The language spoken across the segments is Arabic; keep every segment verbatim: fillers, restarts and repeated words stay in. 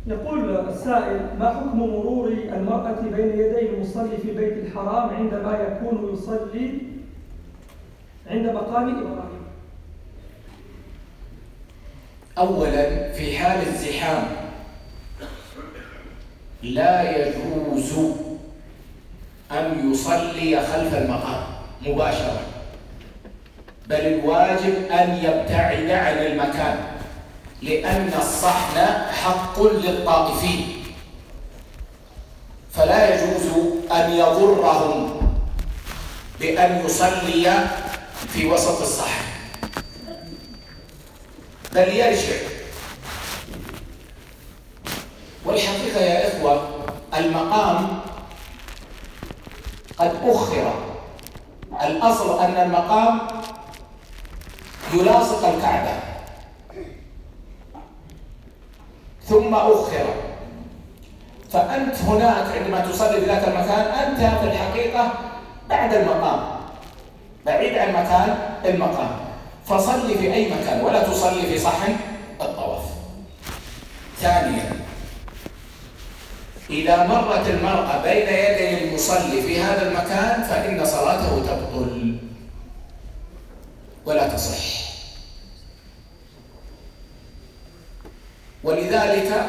يقول السائل: ما حكم مرور المرأة بين يدي المصلي في بيت الحرام عندما يكون يصلي عند مقام إبراهيم؟ أولا، في حال الزحام لا يجوز أن يصلي خلف المقام مباشرة، بل الواجب أن يبتعد عن المكان، لأن الصحن حق للطائفين، فلا يجوز أن يضرهم بأن يصلي في وسط الصحن، بل يرجع. والحقيقة يا إخوة، المقام قد أخر. الأصل أن المقام يلاصق الكعبة، ثم أخر، فأنت هناك عندما تصلي في ذاك المكان أنت في الحقيقة بعد المقام، بعيد عن مكان المقام، فصلي في أي مكان ولا تصلي في صحن الطواف. ثانيا، إذا مرت المرأة بين يدي المصلي في هذا المكان فإن صلاته تبطل ولا تصح. ولذلك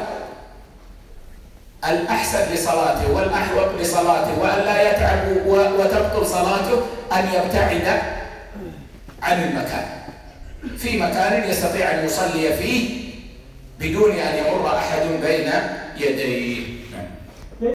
الأحسن لصلاته والأحوط لصلاته وأن لا يتعب وتبطل صلاته أن يبتعد عن المكان، في مكان يستطيع أن يصلي فيه بدون أن يمر أحد بين يديه.